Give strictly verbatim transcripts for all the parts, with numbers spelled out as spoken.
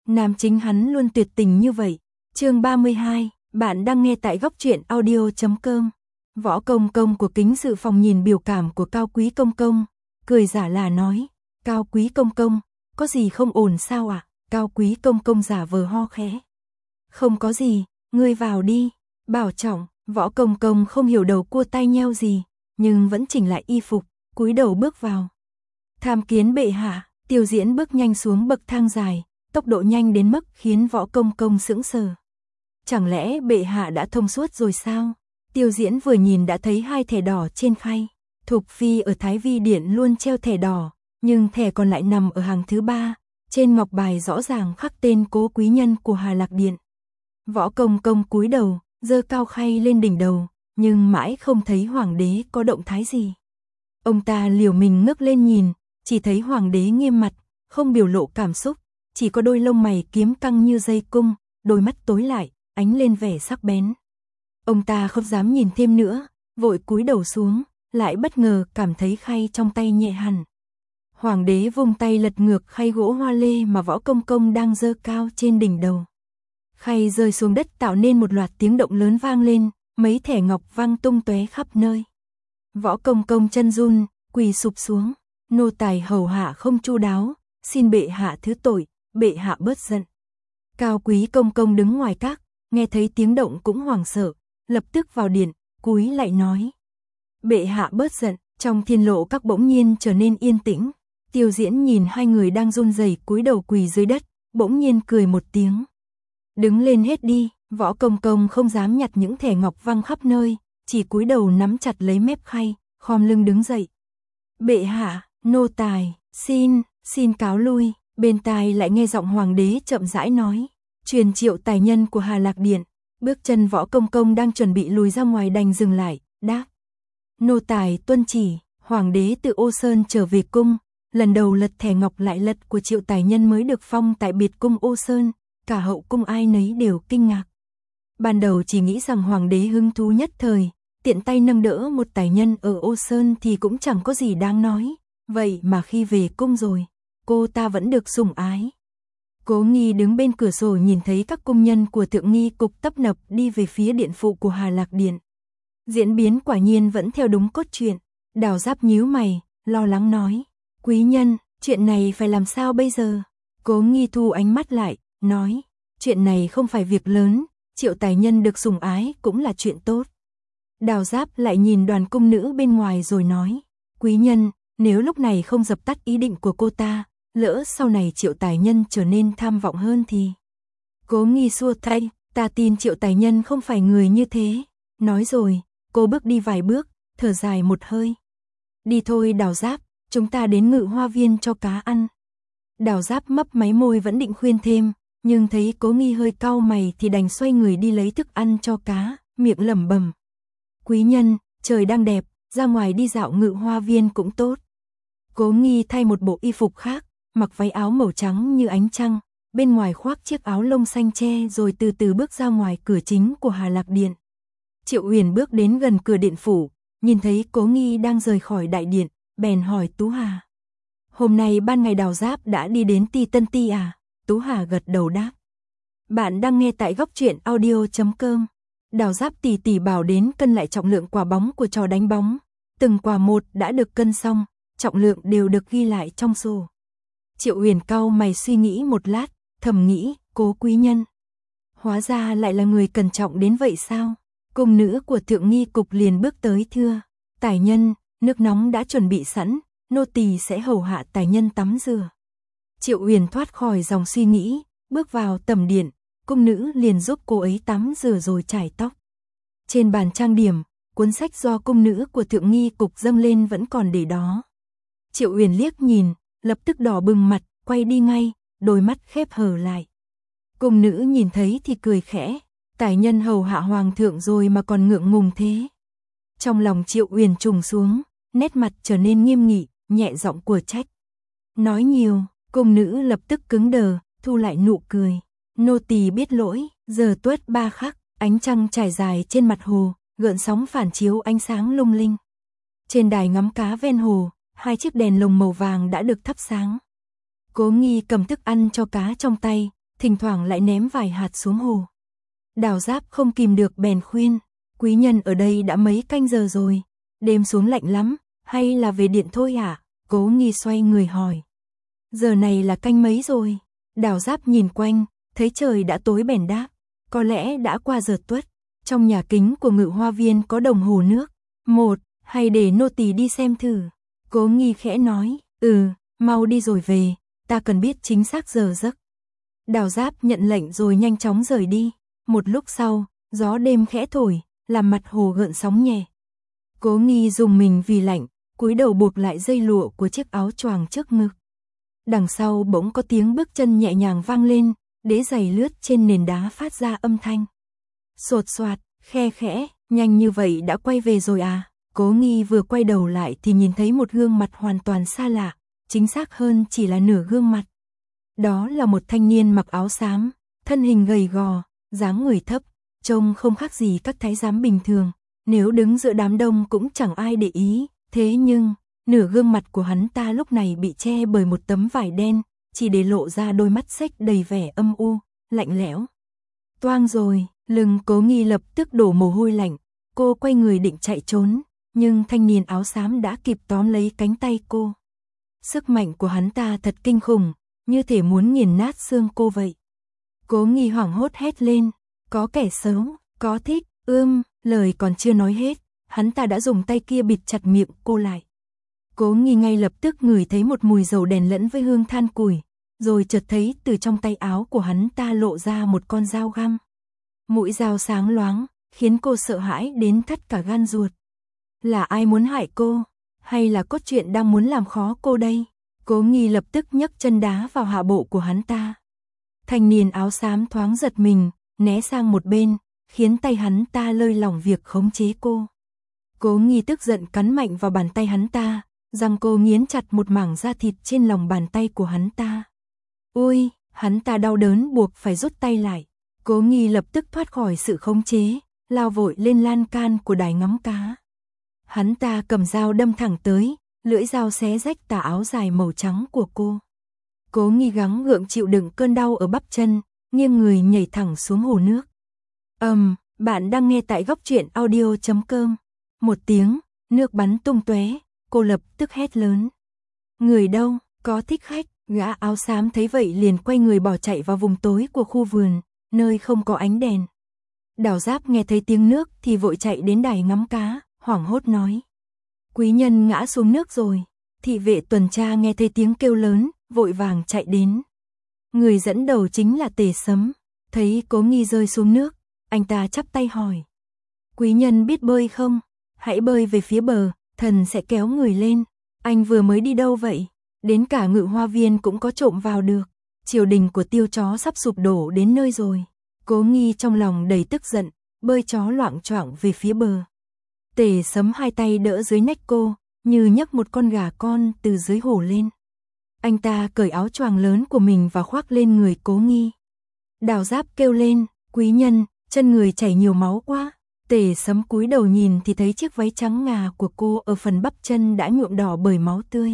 Nam chính hắn luôn tuyệt tình như vậy. Chương ba mươi hai, bạn đang nghe tại góc truyện audio chấm com. Võ Công Công của Kính Dự Phòng nhìn biểu cảm của Cao Quý Công Công, cười giả là nói, Cao Quý Công Công, có gì không ổn sao ạ? À? Cao Quý Công Công giả vờ ho khẽ. Không có gì, ngươi vào đi. Bảo trọng. Võ Công Công không hiểu đầu cua tay nheo gì, nhưng vẫn chỉnh lại y phục, cúi đầu bước vào. Tham kiến bệ hạ. Tiêu Diễn bước nhanh xuống bậc thang dài, tốc độ nhanh đến mức khiến Võ Công Công sững sờ. Chẳng lẽ bệ hạ đã thông suốt rồi sao? Tiêu Diễn vừa nhìn đã thấy hai thẻ đỏ trên khay. Thục Phi ở Thái Vi Điện luôn treo thẻ đỏ, nhưng thẻ còn lại nằm ở hàng thứ ba, trên ngọc bài rõ ràng khắc tên Cố quý nhân của Hà Lạc Điện. Võ Công Công cúi đầu, giơ cao khay lên đỉnh đầu, nhưng mãi không thấy hoàng đế có động thái gì. Ông ta liều mình ngước lên nhìn, chỉ thấy hoàng đế nghiêm mặt, không biểu lộ cảm xúc, chỉ có đôi lông mày kiếm căng như dây cung, đôi mắt tối lại, ánh lên vẻ sắc bén. Ông ta không dám nhìn thêm nữa, vội cúi đầu xuống, lại bất ngờ cảm thấy khay trong tay nhẹ hẳn. Hoàng đế vung tay lật ngược khay gỗ hoa lê mà Võ Công Công đang giơ cao trên đỉnh đầu. Khay rơi xuống đất tạo nên một loạt tiếng động lớn vang lên, mấy thẻ ngọc văng tung tóe khắp nơi. Võ Công Công chân run, quỳ sụp xuống, nô tài hầu hạ không chu đáo, xin bệ hạ thứ tội, bệ hạ bớt giận. Cao Quý Công Công đứng ngoài các, nghe thấy tiếng động cũng hoảng sợ, lập tức vào điện, cúi lại nói. Bệ hạ bớt giận. Trong thiên lộ các bỗng nhiên trở nên yên tĩnh. Tiêu Diễn nhìn hai người đang run rẩy cúi đầu quỳ dưới đất, bỗng nhiên cười một tiếng. Đứng lên hết đi. Võ Công Công không dám nhặt những thẻ ngọc văng khắp nơi, chỉ cúi đầu nắm chặt lấy mép khay, khom lưng đứng dậy. Bệ hạ, nô tài, xin, xin cáo lui. Bên tai lại nghe giọng hoàng đế chậm rãi nói, truyền triệu tài nhân của Hà Lạc Điện. Bước chân Võ Công Công đang chuẩn bị lùi ra ngoài đành dừng lại, đáp. Nô tài tuân chỉ. Hoàng đế từ Ô Sơn trở về cung, lần đầu lật thẻ ngọc lại lật của triệu tài nhân mới được phong tại biệt cung Ô Sơn, cả hậu cung ai nấy đều kinh ngạc. Ban đầu chỉ nghĩ rằng hoàng đế hứng thú nhất thời, tiện tay nâng đỡ một tài nhân ở Ô Sơn thì cũng chẳng có gì đáng nói, vậy mà khi về cung rồi, cô ta vẫn được sủng ái. Cố Nghi đứng bên cửa sổ nhìn thấy các cung nhân của Thượng Nghi Cục tấp nập đi về phía điện phụ của Hà Lạc Điện. Diễn biến quả nhiên vẫn theo đúng cốt truyện. Đào Giáp nhíu mày, lo lắng nói, quý nhân, chuyện này phải làm sao bây giờ? Cố Nghi thu ánh mắt lại, nói, chuyện này không phải việc lớn, triệu tài nhân được sủng ái cũng là chuyện tốt. Đào Giáp lại nhìn đoàn cung nữ bên ngoài rồi nói, quý nhân, nếu lúc này không dập tắt ý định của cô ta, lỡ sau này triệu tài nhân trở nên tham vọng hơn thì... Cố Nghi xua tay, ta tin triệu tài nhân không phải người như thế. Nói rồi, cô bước đi vài bước, thở dài một hơi. Đi thôi Đào Giáp, chúng ta đến Ngự Hoa Viên cho cá ăn. Đào Giáp mấp máy môi vẫn định khuyên thêm, nhưng thấy Cố Nghi hơi cau mày thì đành xoay người đi lấy thức ăn cho cá, miệng lẩm bẩm. Quý nhân, trời đang đẹp, ra ngoài đi dạo Ngự Hoa Viên cũng tốt. Cố Nghi thay một bộ y phục khác, mặc váy áo màu trắng như ánh trăng, bên ngoài khoác chiếc áo lông xanh che rồi từ từ bước ra ngoài cửa chính của Hà Lạc Điện. Triệu Uyển bước đến gần cửa điện phủ, nhìn thấy Cố Nghi đang rời khỏi đại điện, bèn hỏi Tú Hà. Hôm nay ban ngày Đào Giáp đã đi đến Ti Tân Ti à? Tú Hà gật đầu đáp. Bạn đang nghe tại góc truyện audio chấm com. Đào Giáp tỉ tỉ bảo đến cân lại trọng lượng quả bóng của trò đánh bóng. Từng quả một đã được cân xong, trọng lượng đều được ghi lại trong sổ. Triệu Uyển cau mày suy nghĩ một lát, thầm nghĩ, Cố quý nhân. Hóa ra lại là người cẩn trọng đến vậy sao? Cung nữ của Thượng Nghi Cục liền bước tới thưa, tài nhân, nước nóng đã chuẩn bị sẵn, nô tỳ sẽ hầu hạ tài nhân tắm rửa. Triệu Uyển thoát khỏi dòng suy nghĩ, bước vào tầm điện, cung nữ liền giúp cô ấy tắm rửa rồi chải tóc. Trên bàn trang điểm, cuốn sách do cung nữ của Thượng Nghi Cục dâng lên vẫn còn để đó. Triệu Uyển liếc nhìn, lập tức đỏ bừng mặt, quay đi ngay, đôi mắt khép hờ lại. Cung nữ nhìn thấy thì cười khẽ. Tài nhân hầu hạ hoàng thượng rồi mà còn ngượng ngùng thế. Trong lòng Triệu Uyển trùng xuống, nét mặt trở nên nghiêm nghị, nhẹ giọng của trách. Nói nhiều, cung nữ lập tức cứng đờ, thu lại nụ cười. Nô tỳ biết lỗi, giờ tuất ba khắc, ánh trăng trải dài trên mặt hồ, gợn sóng phản chiếu ánh sáng lung linh. Trên đài ngắm cá ven hồ, hai chiếc đèn lồng màu vàng đã được thắp sáng. Cố Nghi cầm thức ăn cho cá trong tay, thỉnh thoảng lại ném vài hạt xuống hồ. Đào Giáp không kìm được bèn khuyên, quý nhân ở đây đã mấy canh giờ rồi, đêm xuống lạnh lắm, hay là về điện thôi hả? Cố Nghi xoay người hỏi. Giờ này là canh mấy rồi? Đào Giáp nhìn quanh, thấy trời đã tối bèn đáp, có lẽ đã qua giờ tuất. Trong nhà kính của Ngự Hoa Viên có đồng hồ nước. Một, hay để nô tỳ đi xem thử. Cố Nghi khẽ nói, ừ, mau đi rồi về, ta cần biết chính xác giờ giấc. Đào Giáp nhận lệnh rồi nhanh chóng rời đi. Một lúc sau, gió đêm khẽ thổi, làm mặt hồ gợn sóng nhẹ. Cố Nghi dùng mình vì lạnh, cúi đầu buộc lại dây lụa của chiếc áo choàng trước ngực. Đằng sau bỗng có tiếng bước chân nhẹ nhàng vang lên, đế giày lướt trên nền đá phát ra âm thanh. Sột soạt, khe khẽ, nhanh như vậy đã quay về rồi à? Cố Nghi vừa quay đầu lại thì nhìn thấy một gương mặt hoàn toàn xa lạ, chính xác hơn chỉ là nửa gương mặt. Đó là một thanh niên mặc áo xám, thân hình gầy gò, dáng người thấp, trông không khác gì các thái giám bình thường, nếu đứng giữa đám đông cũng chẳng ai để ý, thế nhưng, nửa gương mặt của hắn ta lúc này bị che bởi một tấm vải đen, chỉ để lộ ra đôi mắt xếch đầy vẻ âm u, lạnh lẽo. Toang rồi, lưng Cố Nghi lập tức đổ mồ hôi lạnh, cô quay người định chạy trốn, nhưng thanh niên áo xám đã kịp tóm lấy cánh tay cô. Sức mạnh của hắn ta thật kinh khủng, như thể muốn nghiền nát xương cô vậy. Cố Nghi hoảng hốt hét lên, có kẻ xấu, có thích, ưm, lời còn chưa nói hết, hắn ta đã dùng tay kia bịt chặt miệng cô lại. Cố Nghi ngay lập tức ngửi thấy một mùi dầu đèn lẫn với hương than củi, rồi chợt thấy từ trong tay áo của hắn ta lộ ra một con dao găm. Mũi dao sáng loáng, khiến cô sợ hãi đến thắt cả gan ruột. Là ai muốn hại cô? Hay là cốt truyện đang muốn làm khó cô đây? Cố Nghi lập tức nhấc chân đá vào hạ bộ của hắn ta. Thanh niên áo xám thoáng giật mình, né sang một bên, khiến tay hắn ta lơi lỏng việc khống chế cô. Cố Nghi tức giận cắn mạnh vào bàn tay hắn ta, răng cô nghiến chặt một mảng da thịt trên lòng bàn tay của hắn ta. Ôi, hắn ta đau đớn buộc phải rút tay lại. Cố Nghi lập tức thoát khỏi sự khống chế, lao vội lên lan can của đài ngắm cá. Hắn ta cầm dao đâm thẳng tới, lưỡi dao xé rách tà áo dài màu trắng của cô. Cố Nghi gắng gượng chịu đựng cơn đau ở bắp chân, nghiêng người nhảy thẳng xuống hồ nước. Ầm, um, bạn đang nghe tại góc truyện audio chấm com. Một tiếng, nước bắn tung tóe, cô lập tức hét lớn. Người đâu, có thích khách? Gã áo xám thấy vậy liền quay người bỏ chạy vào vùng tối của khu vườn, nơi không có ánh đèn. Đào Giáp nghe thấy tiếng nước thì vội chạy đến đài ngắm cá, hoảng hốt nói. Quý nhân ngã xuống nước rồi. Thị vệ tuần tra nghe thấy tiếng kêu lớn, vội vàng chạy đến. Người dẫn đầu chính là Tề Sấm. Thấy Cố Nghi rơi xuống nước, anh ta chắp tay hỏi. Quý nhân biết bơi không? Hãy bơi về phía bờ, thần sẽ kéo người lên. Anh vừa mới đi đâu vậy? Đến cả Ngự Hoa Viên cũng có trộm vào được. Triều đình của Tiêu Chó sắp sụp đổ đến nơi rồi. Cố Nghi trong lòng đầy tức giận, bơi chó loạng choạng về phía bờ. Tề Sấm hai tay đỡ dưới nách cô, như nhấc một con gà con từ dưới hồ lên. Anh ta cởi áo choàng lớn của mình và khoác lên người Cố Nghi. Đào Giáp kêu lên, quý nhân, chân người chảy nhiều máu quá. Tề Sấm cúi đầu nhìn thì thấy chiếc váy trắng ngà của cô ở phần bắp chân đã nhuộm đỏ bởi máu tươi.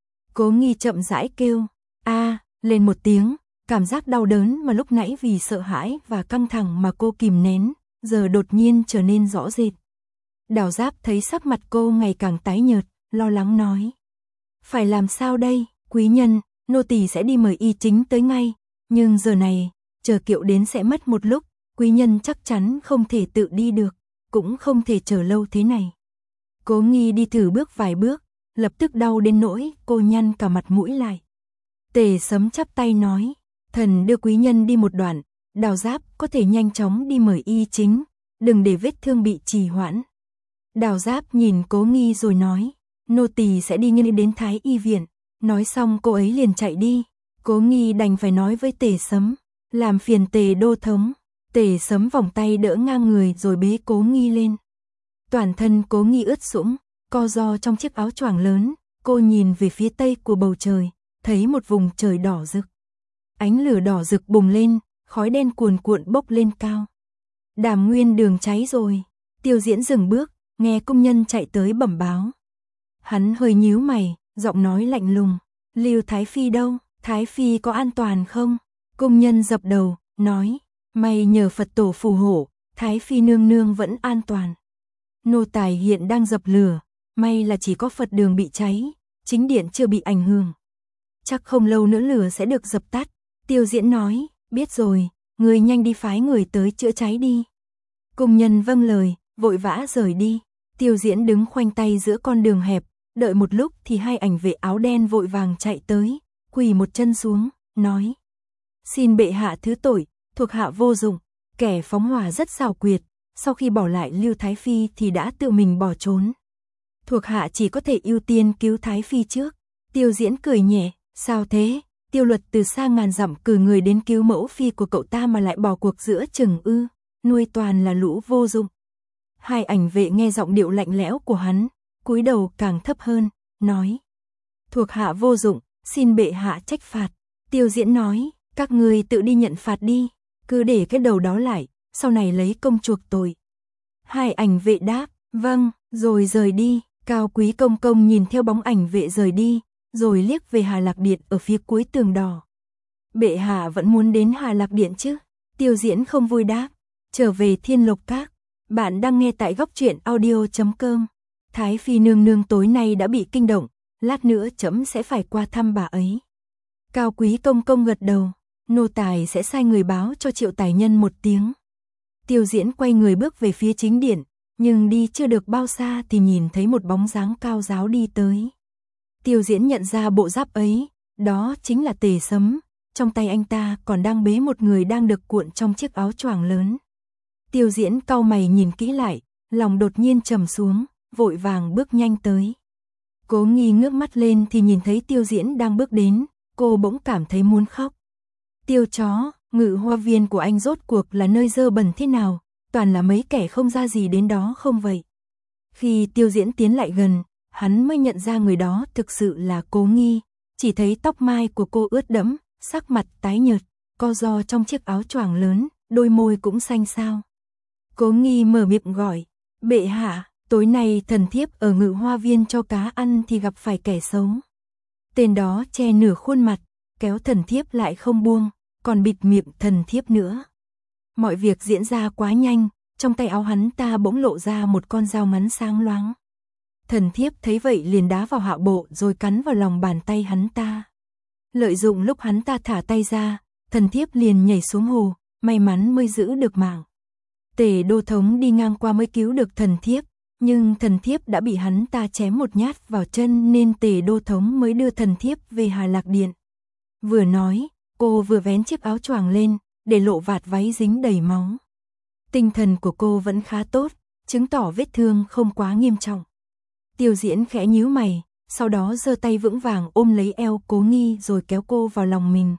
Cố Nghi chậm rãi kêu, a, lên một tiếng, cảm giác đau đớn mà lúc nãy vì sợ hãi và căng thẳng mà cô kìm nén, giờ đột nhiên trở nên rõ rệt. Đào Giáp thấy sắc mặt cô ngày càng tái nhợt, lo lắng nói. Phải làm sao đây, quý nhân, nô tỳ sẽ đi mời y chính tới ngay, nhưng giờ này, chờ kiệu đến sẽ mất một lúc, quý nhân chắc chắn không thể tự đi được, cũng không thể chờ lâu thế này. Cố Nghi đi thử bước vài bước, lập tức đau đến nỗi cô nhăn cả mặt mũi lại. Tề Sấm chắp tay nói, thần đưa quý nhân đi một đoạn, Đào Giáp có thể nhanh chóng đi mời y chính, đừng để vết thương bị trì hoãn. Đào Giáp nhìn Cố Nghi rồi nói, nô tỳ sẽ đi ngay đến Thái Y viện. Nói xong cô ấy liền chạy đi. Cố Nghi đành phải nói với Tề Sấm, làm phiền Tề đô thống. Tề Sấm vòng tay đỡ ngang người rồi bế Cố Nghi lên. Toàn thân Cố Nghi ướt sũng, co ro trong chiếc áo choàng lớn, cô nhìn về phía tây của bầu trời, thấy một vùng trời đỏ rực. Ánh lửa đỏ rực bùng lên, khói đen cuồn cuộn bốc lên cao. Đàm Nguyên Đường cháy rồi. Tiêu Diễn dừng bước, nghe công nhân chạy tới bẩm báo. Hắn hơi nhíu mày, giọng nói lạnh lùng, Lưu Thái Phi đâu, Thái Phi có an toàn không? Cung nhân dập đầu, nói, may nhờ Phật tổ phù hộ, Thái Phi nương nương vẫn an toàn. Nô tài hiện đang dập lửa, may là chỉ có Phật đường bị cháy, chính điện chưa bị ảnh hưởng. Chắc không lâu nữa lửa sẽ được dập tắt. Tiêu Diễn nói, biết rồi, người nhanh đi phái người tới chữa cháy đi. Cung nhân vâng lời, vội vã rời đi. Tiêu Diễn đứng khoanh tay giữa con đường hẹp, đợi một lúc thì hai ảnh vệ áo đen vội vàng chạy tới, quỳ một chân xuống, nói. Xin bệ hạ thứ tội, thuộc hạ vô dụng, kẻ phóng hỏa rất xảo quyệt, sau khi bỏ lại Lưu Thái Phi thì đã tự mình bỏ trốn. Thuộc hạ chỉ có thể ưu tiên cứu Thái Phi trước. Tiêu Diễn cười nhẹ, sao thế? Tiêu Luật từ xa ngàn dặm cử người đến cứu mẫu phi của cậu ta mà lại bỏ cuộc giữa chừng ư, nuôi toàn là lũ vô dụng. Hai ảnh vệ nghe giọng điệu lạnh lẽo của hắn, cúi đầu càng thấp hơn, nói. Thuộc hạ vô dụng, xin bệ hạ trách phạt. Tiêu Diễn nói, các người tự đi nhận phạt đi, cứ để cái đầu đó lại, sau này lấy công chuộc tội. Hai ảnh vệ đáp, vâng, rồi rời đi. Cao Quý công công nhìn theo bóng ảnh vệ rời đi, rồi liếc về Hà Lạc Điện ở phía cuối tường đỏ. Bệ hạ vẫn muốn đến Hà Lạc Điện chứ? Tiêu Diễn không vui đáp, trở về Thiên Lộc Các. Bạn đang nghe tại góc truyện audio chấm com. Thái Phi nương nương tối nay đã bị kinh động, lát nữa chấm sẽ phải qua thăm bà ấy. Cao Quý công công gật đầu, nô tài sẽ sai người báo cho Triệu Tài Nhân một tiếng. Tiêu Diễn quay người bước về phía chính điện, nhưng đi chưa được bao xa thì nhìn thấy một bóng dáng cao ráo đi tới. Tiêu Diễn nhận ra bộ giáp ấy, đó chính là Tề Sấm, trong tay anh ta còn đang bế một người đang được cuộn trong chiếc áo choàng lớn. Tiêu Diễn cau mày nhìn kỹ lại, lòng đột nhiên trầm xuống, vội vàng bước nhanh tới. Cố Nghi ngước mắt lên thì nhìn thấy Tiêu Diễn đang bước đến, cô bỗng cảm thấy muốn khóc. Tiêu chó, Ngự Hoa Viên của anh rốt cuộc là nơi dơ bẩn thế nào, toàn là mấy kẻ không ra gì đến đó không vậy? Khi Tiêu Diễn tiến lại gần, hắn mới nhận ra người đó thực sự là Cố Nghi, chỉ thấy tóc mai của cô ướt đẫm, sắc mặt tái nhợt, co ro trong chiếc áo choàng lớn, đôi môi cũng xanh xao. Cố Nghi mở miệng gọi, bệ hạ, tối nay thần thiếp ở Ngự Hoa Viên cho cá ăn thì gặp phải kẻ xấu. Tên đó che nửa khuôn mặt, kéo thần thiếp lại không buông, còn bịt miệng thần thiếp nữa. Mọi việc diễn ra quá nhanh, trong tay áo hắn ta bỗng lộ ra một con dao ngắn sáng loáng. Thần thiếp thấy vậy liền đá vào hạ bộ rồi cắn vào lòng bàn tay hắn ta. Lợi dụng lúc hắn ta thả tay ra, thần thiếp liền nhảy xuống hồ, may mắn mới giữ được mạng. Tề Đô Thống đi ngang qua mới cứu được thần thiếp, nhưng thần thiếp đã bị hắn ta chém một nhát vào chân nên Tề Đô Thống mới đưa thần thiếp về Hà Lạc Điện. Vừa nói, cô vừa vén chiếc áo choàng lên, để lộ vạt váy dính đầy máu. Tinh thần của cô vẫn khá tốt, chứng tỏ vết thương không quá nghiêm trọng. Tiêu Diễn khẽ nhíu mày, sau đó giơ tay vững vàng ôm lấy eo Cố Nghi rồi kéo cô vào lòng mình.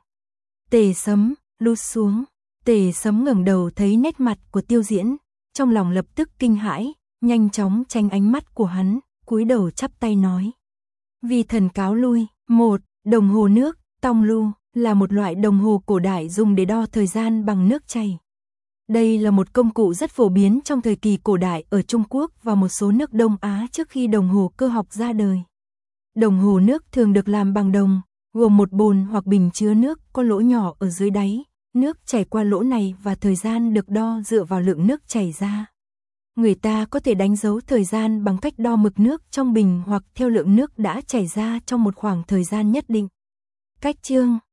Tề Sấm, lút xuống. Tề Sấm ngẩng đầu thấy nét mặt của Tiêu Diễn, trong lòng lập tức kinh hãi, nhanh chóng tránh ánh mắt của hắn, cúi đầu chắp tay nói. Vi thần cáo lui. Một, đồng hồ nước, tong lu, là một loại đồng hồ cổ đại dùng để đo thời gian bằng nước chảy. Đây là một công cụ rất phổ biến trong thời kỳ cổ đại ở Trung Quốc và một số nước Đông Á trước khi đồng hồ cơ học ra đời. Đồng hồ nước thường được làm bằng đồng, gồm một bồn hoặc bình chứa nước có lỗ nhỏ ở dưới đáy, nước chảy qua lỗ này và thời gian được đo dựa vào lượng nước chảy ra. Người ta có thể đánh dấu thời gian bằng cách đo mực nước trong bình hoặc theo lượng nước đã chảy ra trong một khoảng thời gian nhất định. Cách chương